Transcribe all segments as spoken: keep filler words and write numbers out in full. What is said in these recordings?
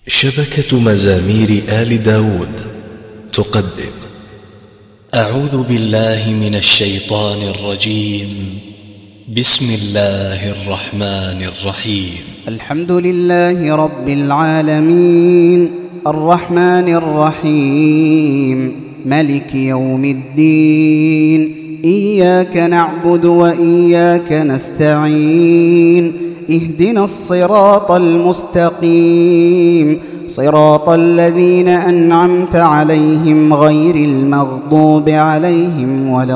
شبكة مزامير آل داود تقدم. أعوذ بالله من الشيطان الرجيم. بسم الله الرحمن الرحيم. الحمد لله رب العالمين الرحمن الرحيم ملك يوم الدين. إياك نعبد وإياك نستعين. اهدنا الصراط المستقيم صراط الذين أنعمت عليهم غير المغضوب عليهم ولا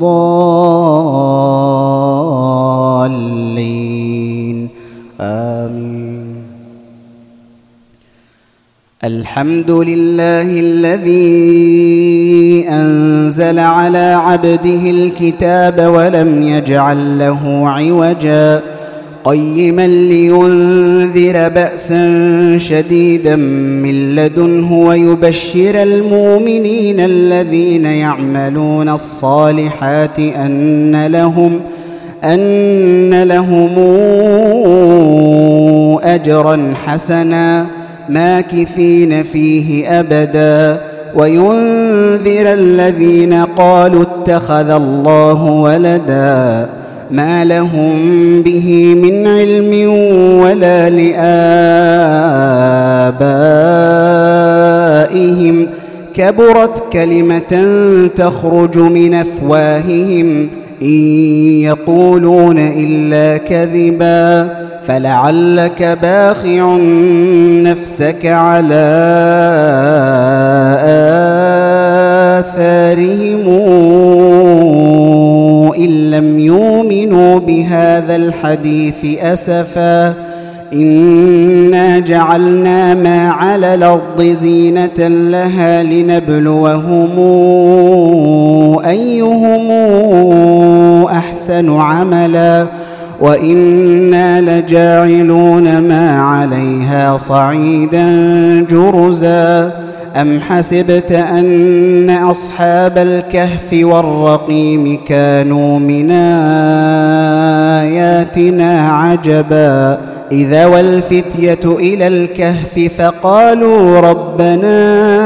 الضالين آمين. الحمد لله الذي أنزل على عبده الكتاب ولم يجعل له عوجا قيما لينذر بأسا شديدا من لدنه ويبشر المؤمنين الذين يعملون الصالحات أن لهم أن لهم أجرا حسنا ماكثين فيه أبدا وينذر الذين قالوا اتخذ الله ولدا ما لهم به من علم ولا لآبائهم كبرت كلمة تخرج من أفواههم إن يقولون إلا كذبا فلعلك باخع نفسك على آثارهم إن لم يؤمنوا بهذا الحديث أسفا إنا جعلنا ما على الأرض زينة لها لنبلوهم أيهم أحسن عملا وإنا لجاعلون ما عليها صعيدا جرزا. أم حسبت أن أصحاب الكهف والرقيم كانوا من آياتنا عجبا إذا والفتية إلى الكهف فقالوا ربنا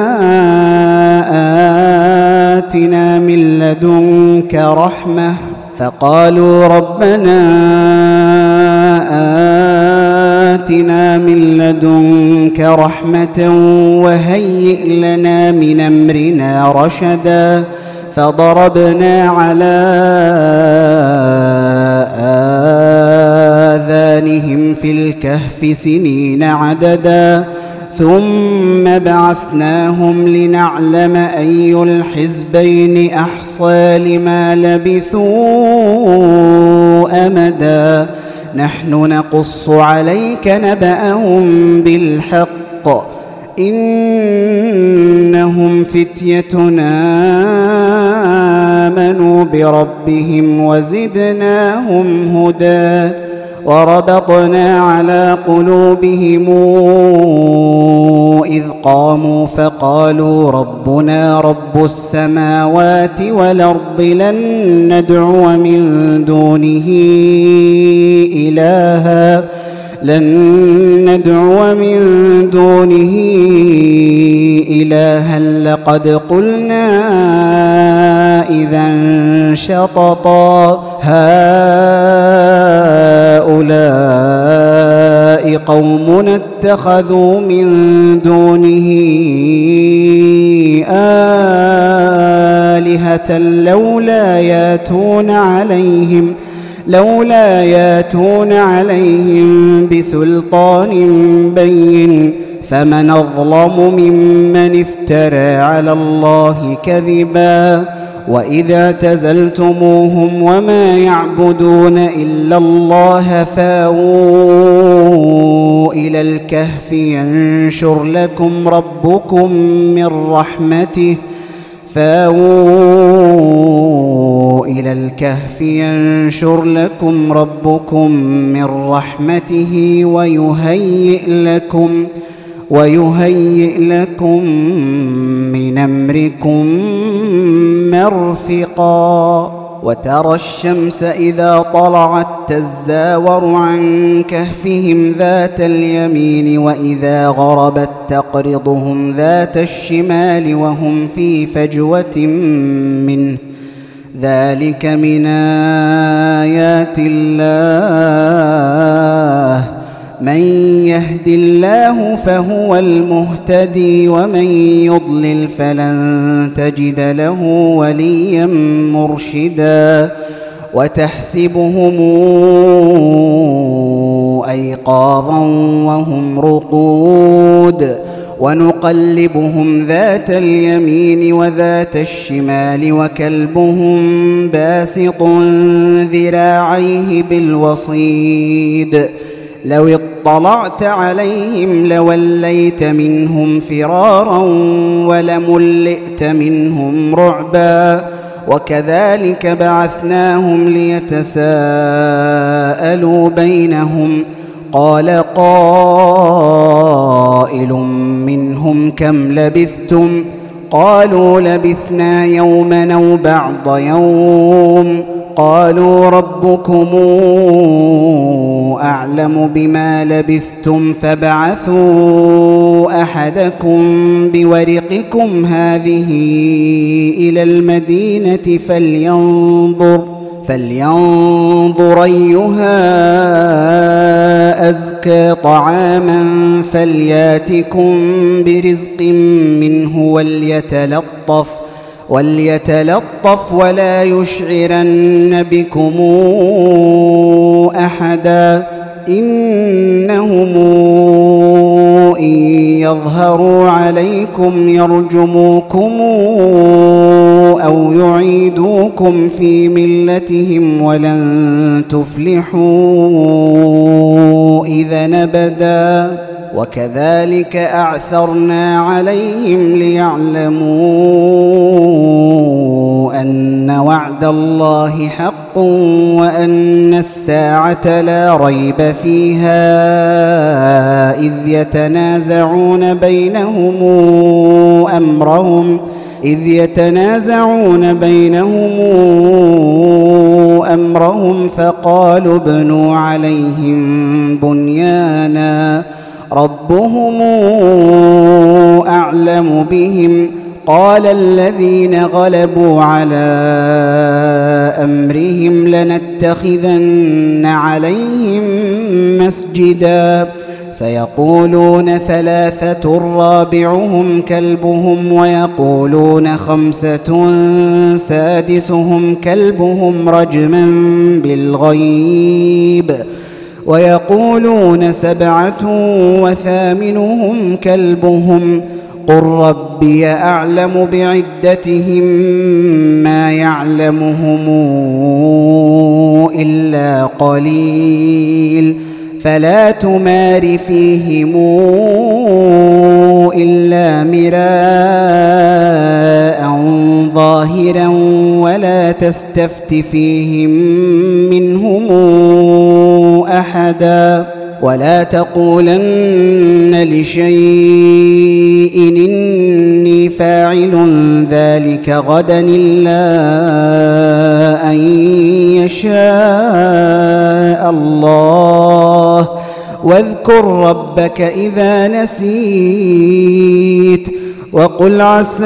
آتنا من لدنك رحمة فقالوا ربنا آتنا من لدنك رحمة وهيئ لنا من أمرنا رشدا فضربنا على آذانهم في الكهف سنين عددا ثم بعثناهم لنعلم أي الحزبين أحصى لما لبثوا أمدا نحن نقص عليك نبأهم بالحق إنهم فتيتنا آمنوا بربهم وزدناهم هدى وربطنا على قلوبهم إذ قاموا فقالوا ربنا رب السماوات والأرض لن ندعو من دونه إلها لن ندعو من دونه إلها لقد قلنا إذا شططا هؤلاء قومنا اتخذوا من دونه آلهة لولا ياتون عليهم لولا ياتون عليهم بسلطان بين فمن أظلم ممن افترى على الله كذبا وإذا اعتزلتموهم وما يعبدون إلا الله فاووا إلى الكهف ينشر لكم ربكم من رحمته فاووا إلى الكهف ينشر لكم ربكم من رحمته ويهيئ لكم ويهيئ لكم من أمركم مرفقا. وترى الشمس إذا طلعت تزاور عن كهفهم ذات اليمين وإذا غربت تقرضهم ذات الشمال وهم في فجوة منه ذلك من آيات الله من يهد الله فهو المهتدي ومن يضلل فلن تجد له وليا مرشدا وتحسبهم أيقاظا وهم رقود ونقلبهم ذات اليمين وذات الشمال وكلبهم باسط ذراعيه بالوصيد لو اطلعت عليهم لوليت منهم فرارا ولملئت منهم رعبا وكذلك بعثناهم ليتساءلوا بينهم قال قائل منهم كم لبثتم قالوا لبثنا يوما أو بعض يوم قالوا ربكم أعلم بما لبثتم فابعثوا أحدكم بورقكم هذه إلى المدينة فلينظر فلينظر أيها أزكى طعاما فلياتكم برزق منه وليتلطف وليتلطف ولا يشعرن بكم أحدا إنهم إن يظهروا عليكم يرجموكم أو يعيدوكم في ملتهم ولن تفلحوا إذا أبدا وكذلك أعثرنا عليهم ليعلموا أن وعد الله حق وأن الساعة لا ريب فيها إذ يتنازعون بينهم أمرهم إذ يتنازعون بينهم أمرهم فقالوا ابنوا عليهم بنيانا ربهم أعلم بهم قال الذين غلبوا على أمرهم لنتخذن عليهم مسجدا سيقولون ثلاثة رابعهم كلبهم ويقولون خمسة سادسهم كلبهم رجما بالغيب ويقولون سبعة وثامنهم كلبهم قل ربي أعلم بعدتهم ما يعلمهم إلا قليل فلا تمار فيهم إلا مراء ظاهرا ولا تستفت فيهم منهم أحدا ولا تقولن لشيء إني فاعل ذلك غدا إلا أن يشاء الله واذكر ربك إذا نسيت وقل عسى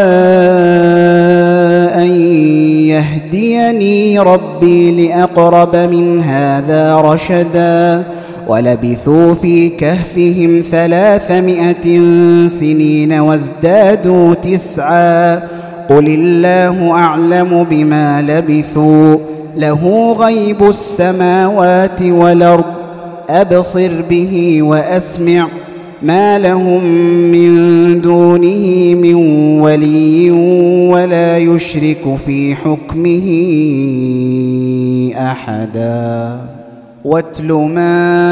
أن يهديني ربي لأقرب من هذا رشدا ولبثوا في كهفهم ثلاثمائة سنين وازدادوا تسعا قل الله أعلم بما لبثوا له غيب السماوات والأرض أبصر به وأسمع ما لهم من دونه من ولي ولا يشرك في حكمه أحدا واتل ما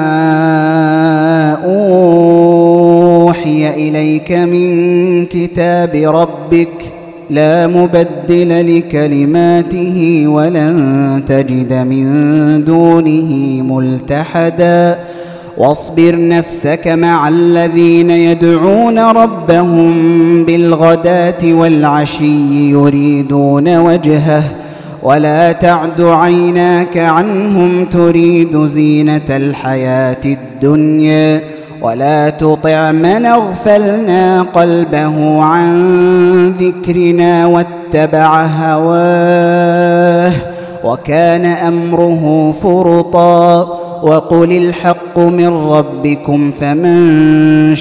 أوحي إليك من كتاب ربك لا مبدل لكلماته ولن تجد من دونه ملتحدا واصبر نفسك مع الذين يدعون ربهم بالغداة والعشي يريدون وجهه ولا تعد عيناك عنهم تريد زينة الحياة الدنيا ولا تطع من أغفلنا قلبه عن ذكرنا واتبع هواه وكان أمره فرطا وقل الحق من ربكم فمن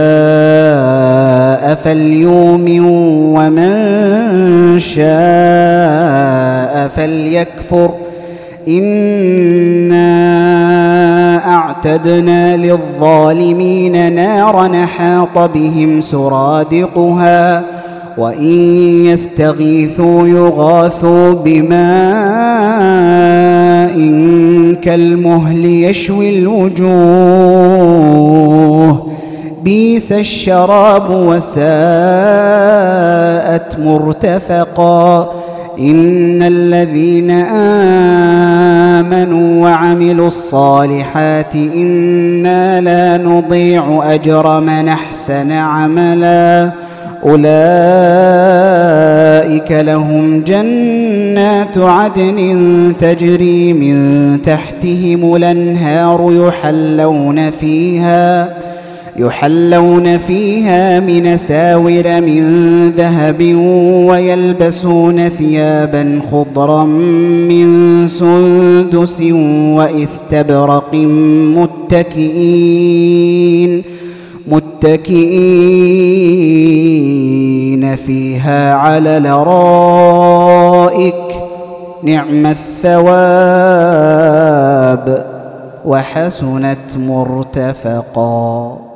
شاء فليؤمن ومن شاء فليكفر إنا أعتدنا للظالمين نارا حاط بهم سرادقها وإن يستغيثوا يغاثوا بماء كالمهل يشوي الوجوه بئس الشراب وساءت مرتفقا إن الذين آمنوا وعملوا الصالحات إنا لا نضيع أجر من أحسن عملا أولئك لهم جنات عدن تجري من تحتهم الأنهار يحلون فيها يحلون فيها من ساور من ذهب ويلبسون ثيابا خضرا من سندس واستبرق متكئين متكئين فيها على الأرائك نعم الثواب وحسنت مرتفقا.